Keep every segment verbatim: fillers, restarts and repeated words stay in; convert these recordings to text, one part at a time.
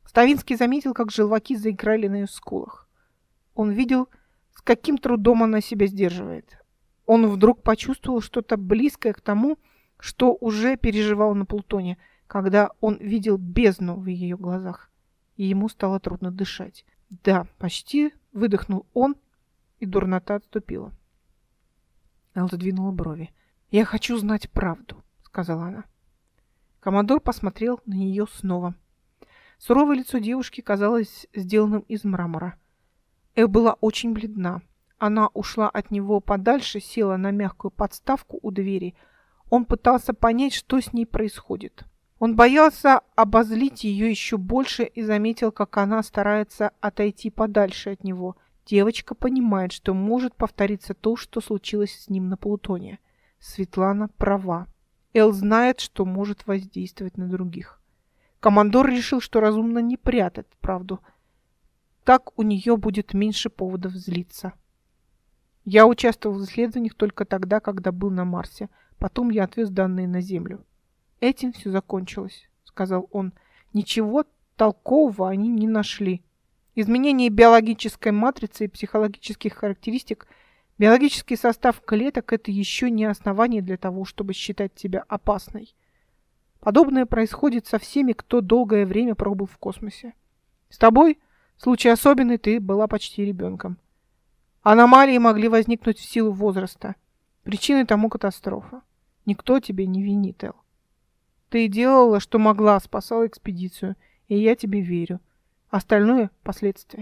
Ставинский заметил, как желваки заиграли на ее скулах. Он видел, с каким трудом она себя сдерживает. Он вдруг почувствовал что-то близкое к тому, что уже переживал на Плутоне, когда он видел бездну в ее глазах, и ему стало трудно дышать. Да, почти выдохнул он, и дурнота отступила. Эл задвинула брови. «Я хочу знать правду», — сказала она. Командор посмотрел на нее снова. Суровое лицо девушки казалось сделанным из мрамора. Эл была очень бледна. Она ушла от него подальше, села на мягкую подставку у двери. Он пытался понять, что с ней происходит. Он боялся обозлить ее еще больше и заметил, как она старается отойти подальше от него. Девочка понимает, что может повториться то, что случилось с ним на Плутоне. Светлана права. Эл знает, что может воздействовать на других. Командор решил, что разумно не прятать правду. Так у нее будет меньше поводов злиться. Я участвовал в исследованиях только тогда, когда был на Марсе. Потом я отвез данные на Землю. Этим все закончилось, сказал он. Ничего толкового они не нашли. Изменение биологической матрицы и психологических характеристик, биологический состав клеток – это еще не основание для того, чтобы считать тебя опасной. Подобное происходит со всеми, кто долгое время пробыл в космосе. С тобой, случай особенный, ты была почти ребенком. Аномалии могли возникнуть в силу возраста. Причиной тому катастрофа. Никто тебя не винит, Эл. Ты делала, что могла, спасала экспедицию, и я тебе верю. Остальное – последствия.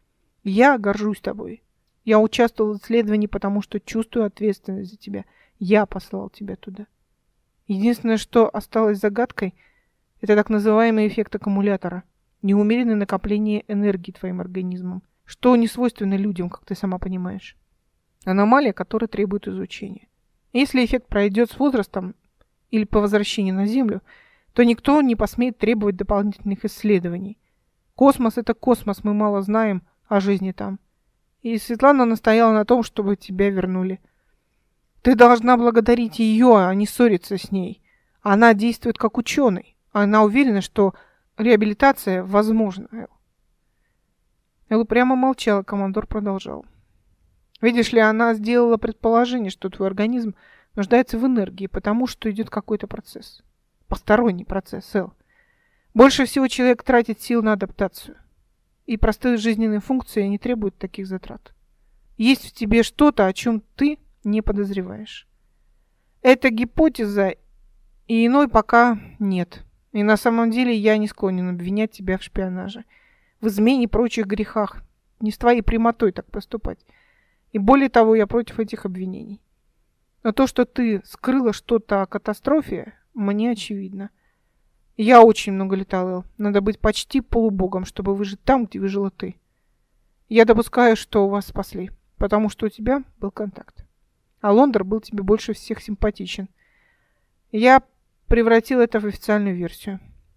Я горжусь тобой. Я участвовал в исследовании, потому что чувствую ответственность за тебя. Я послал тебя туда. Единственное, что осталось загадкой, это так называемый эффект аккумулятора. Неумеренное накопление энергии твоим организмом. Что не свойственно людям, как ты сама понимаешь. Аномалия, которая требует изучения. Если эффект пройдет с возрастом или по возвращении на Землю, то никто не посмеет требовать дополнительных исследований. Космос – это космос, мы мало знаем о жизни там. И Светлана настояла на том, чтобы тебя вернули. Ты должна благодарить ее, а не ссориться с ней. Она действует как ученый. Она уверена, что реабилитация возможна. Эл, Эл прямо молчала, командор продолжал. Видишь ли, она сделала предположение, что твой организм нуждается в энергии, потому что идет какой-то процесс. Посторонний процесс, Эл. Больше всего человек тратит сил на адаптацию. И простые жизненные функции не требуют таких затрат. Есть в тебе что-то, о чем ты не подозреваешь. Это гипотеза, и иной пока нет. И на самом деле я не склонен обвинять тебя в шпионаже, в измене и прочих грехах. Не с твоей прямотой так поступать. И более того, я против этих обвинений. Но то, что ты скрыла что-то о катастрофе, мне очевидно. Я очень много летал, Эл. Надо быть почти полубогом, чтобы выжить там, где выжила ты. Я допускаю, что вас спасли, потому что у тебя был контакт. А Лондер был тебе больше всех симпатичен. Я превратил это в официальную версию.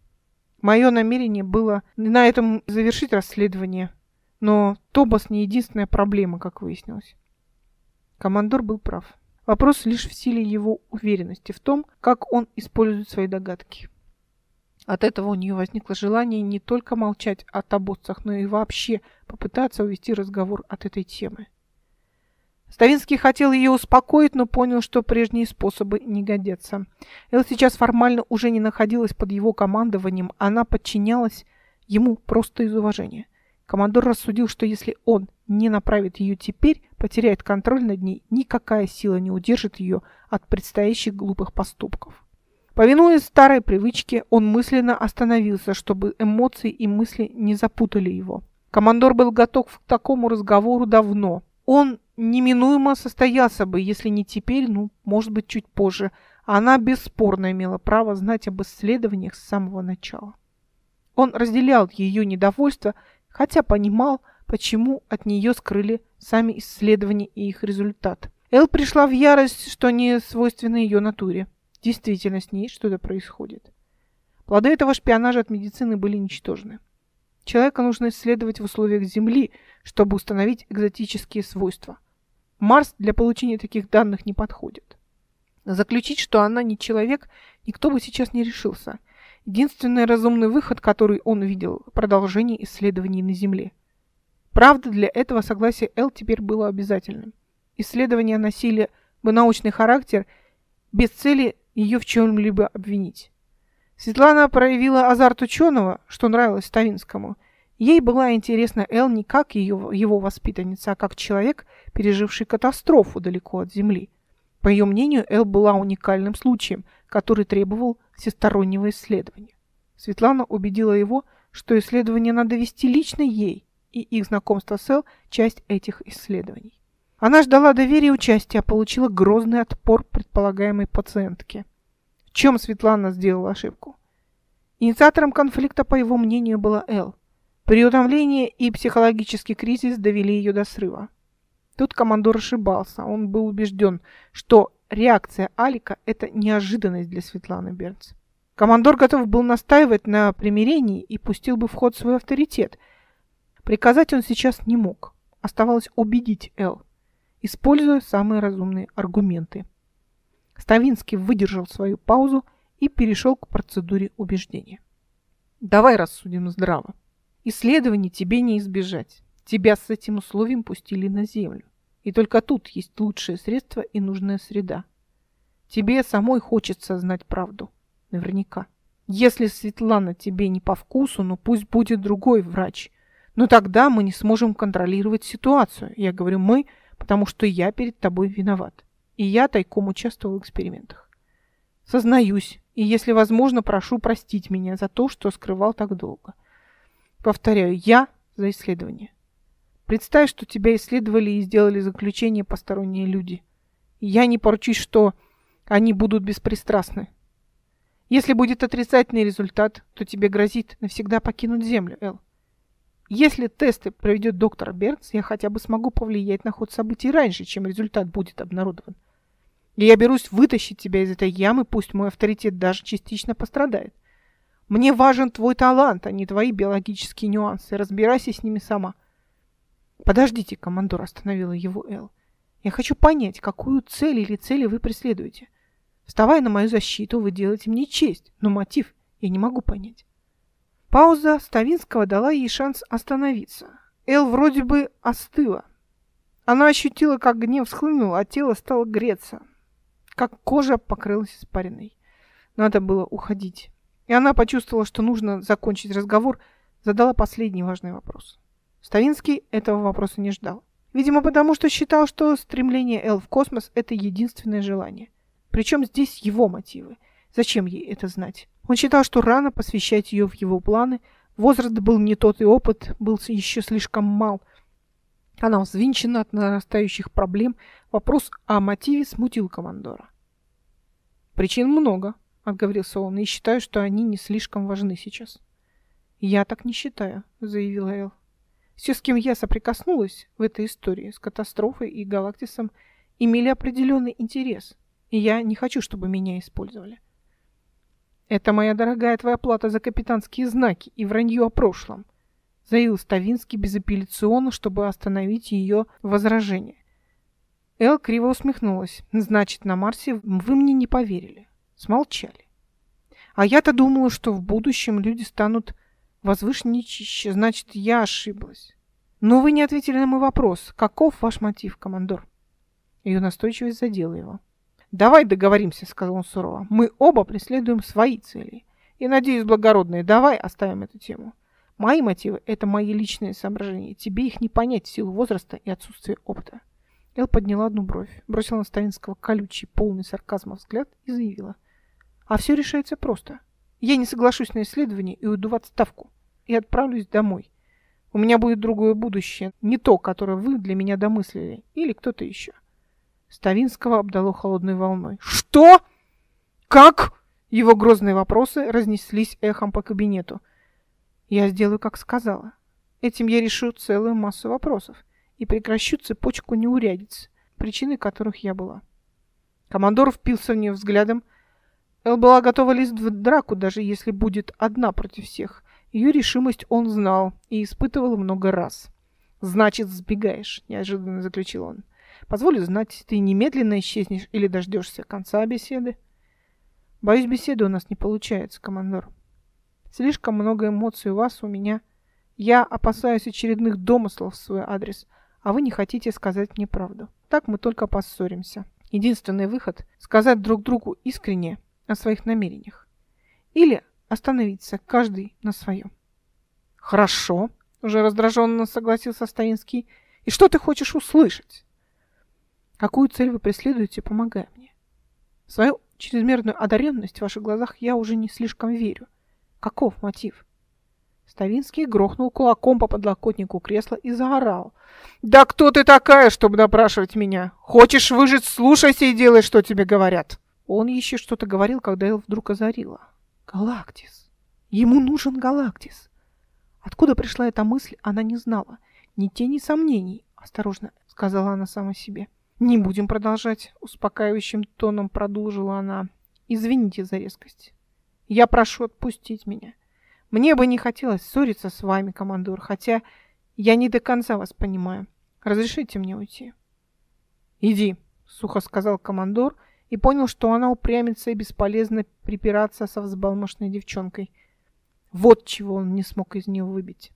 Мое намерение было на этом завершить расследование, но Тобас не единственная проблема, как выяснилось. Командор был прав. Вопрос лишь в силе его уверенности в том, как он использует свои догадки. От этого у нее возникло желание не только молчать о тобосцах, но и вообще попытаться увести разговор от этой темы. Ставинский хотел ее успокоить, но понял, что прежние способы не годятся. Эл сейчас формально уже не находилась под его командованием, она подчинялась ему просто из уважения. Командор рассудил, что если он не направит ее теперь, потеряет контроль над ней, никакая сила не удержит ее от предстоящих глупых поступков. Повинуясь старой привычке, он мысленно остановился, чтобы эмоции и мысли не запутали его. Командор был готов к такому разговору давно. Он неминуемо состоялся бы, если не теперь, ну, может быть, чуть позже. Она бесспорно имела право знать об исследованиях с самого начала. Он разделял ее недовольство, хотя понимал, почему от нее скрыли сами исследования и их результат. Эл пришла в ярость, что не свойственно ее натуре. Действительно, с ней что-то происходит. Плоды этого шпионажа от медицины были ничтожны. Человека нужно исследовать в условиях Земли, чтобы установить экзотические свойства. Марс для получения таких данных не подходит. Заключить, что она не человек, никто бы сейчас не решился. Единственный разумный выход, который он видел – продолжение исследований на Земле. Правда, для этого согласие Эл теперь было обязательным. Исследования носили бы научный характер без цели ее в чем-либо обвинить. Светлана проявила азарт ученого, что нравилось Ставинскому. Ей была интересна Эл не как ее, его воспитанница, а как человек, переживший катастрофу далеко от Земли. По ее мнению, Эл была уникальным случаем, который требовал всестороннего исследования. Светлана убедила его, что исследования надо вести лично ей, и их знакомство с Эл – часть этих исследований. Она ждала доверия и участия, а получила грозный отпор предполагаемой пациентки. В чем Светлана сделала ошибку? Инициатором конфликта, по его мнению, была Эл. Переутомление и психологический кризис довели ее до срыва. Тут командор ошибался. Он был убежден, что реакция Алика – это неожиданность для Светланы Бернс. Командор готов был настаивать на примирении и пустил бы в ход свой авторитет. Приказать он сейчас не мог. Оставалось убедить Эл, используя самые разумные аргументы. Ставинский выдержал свою паузу и перешел к процедуре убеждения. «Давай рассудим здраво. Исследований тебе не избежать. Тебя с этим условием пустили на землю. И только тут есть лучшее средство и нужная среда. Тебе самой хочется знать правду. Наверняка. Если Светлана тебе не по вкусу, ну пусть будет другой врач. Но тогда мы не сможем контролировать ситуацию. Я говорю «мы», потому что я перед тобой виноват. И я тайком участвовал в экспериментах. Сознаюсь, и если возможно, прошу простить меня за то, что скрывал так долго. Повторяю, я за исследование. Представь, что тебя исследовали и сделали заключение посторонние люди. И я не поручусь, что они будут беспристрастны. Если будет отрицательный результат, то тебе грозит навсегда покинуть Землю, Эл. Если тесты проведет доктор Бернс, я хотя бы смогу повлиять на ход событий раньше, чем результат будет обнародован. И я берусь вытащить тебя из этой ямы, пусть мой авторитет даже частично пострадает. Мне важен твой талант, а не твои биологические нюансы. Разбирайся с ними сама. Подождите, командор, остановила его Эл. Я хочу понять, какую цель или цели вы преследуете. Вставая на мою защиту, вы делаете мне честь, но мотив я не могу понять. Пауза Ставинского дала ей шанс остановиться. Эл вроде бы остыла. Она ощутила, как гнев схлынул, а тело стало греться, как кожа покрылась испариной. Надо было уходить. И она почувствовала, что нужно закончить разговор, задала последний важный вопрос. Ставинский этого вопроса не ждал. Видимо, потому что считал, что стремление Эл в космос – это единственное желание. Причем здесь его мотивы. Зачем ей это знать? Он считал, что рано посвящать ее в его планы. Возраст был не тот и опыт был еще слишком мал. Она взвинчена от нарастающих проблем. Вопрос о мотиве смутил командора. «Причин много», — отговорился он, — «и считаю, что они не слишком важны сейчас». «Я так не считаю», — заявила Эл. «Все, с кем я соприкоснулась в этой истории, с катастрофой и Галактисом, имели определенный интерес, и я не хочу, чтобы меня использовали». «Это, моя дорогая, твоя плата за капитанские знаки и вранье о прошлом», — заявил Ставинский безапелляционно, чтобы остановить ее возражение. Эл криво усмехнулась. «Значит, на Марсе вы мне не поверили. Смолчали. А я-то думала, что в будущем люди станут возвышенничаще. Значит, я ошиблась. Но вы не ответили на мой вопрос. Каков ваш мотив, командор?» Ее настойчивость задела его. «Давай договоримся», — сказал он сурово. «Мы оба преследуем свои цели. И, надеюсь, благородные, давай оставим эту тему. Мои мотивы — это мои личные соображения. Тебе их не понять в силу возраста и отсутствия опыта». Эл подняла одну бровь, бросила на Ставинского колючий, полный сарказма взгляд и заявила. «А все решается просто. Я не соглашусь на исследование и уйду в отставку. И отправлюсь домой. У меня будет другое будущее, не то, которое вы для меня домыслили, или кто-то еще». Ставинского обдало холодной волной. «Что? Как?» Его грозные вопросы разнеслись эхом по кабинету. «Я сделаю, как сказала. Этим я решу целую массу вопросов и прекращу цепочку неурядиц, причиной которых я была». Командор впился в нее взглядом. Эл была готова лезть в драку, даже если будет одна против всех. Ее решимость он знал и испытывал много раз. «Значит, сбегаешь», — неожиданно заключил он. «Позволю знать, ты немедленно исчезнешь или дождешься конца беседы?» «Боюсь, беседы у нас не получается, командор». Слишком много эмоций у вас, у меня. Я опасаюсь очередных домыслов в свой адрес, а вы не хотите сказать мне правду. Так мы только поссоримся. Единственный выход – сказать друг другу искренне о своих намерениях. Или остановиться каждый на своем. Хорошо, уже раздраженно согласился Ставинский. И что ты хочешь услышать? Какую цель вы преследуете, помогая мне? В свою чрезмерную одаренность в ваших глазах я уже не слишком верю. Каков мотив? Ставинский грохнул кулаком по подлокотнику кресла и заорал. «Да кто ты такая, чтобы допрашивать меня? Хочешь выжить, слушайся и делай, что тебе говорят!» Он еще что-то говорил, когда Эл вдруг озарила. Галактис. Ему нужен Галактис. Откуда пришла эта мысль, она не знала. Ни тени сомнений, осторожно сказала она сама себе. «Не будем продолжать», — успокаивающим тоном продолжила она. «Извините за резкость. Я прошу отпустить меня. Мне бы не хотелось ссориться с вами, командор, хотя я не до конца вас понимаю. Разрешите мне уйти?» «Иди», — сухо сказал командор и понял, что она упрямится и бесполезно припираться со взбалмошной девчонкой. Вот чего он не смог из нее выбить.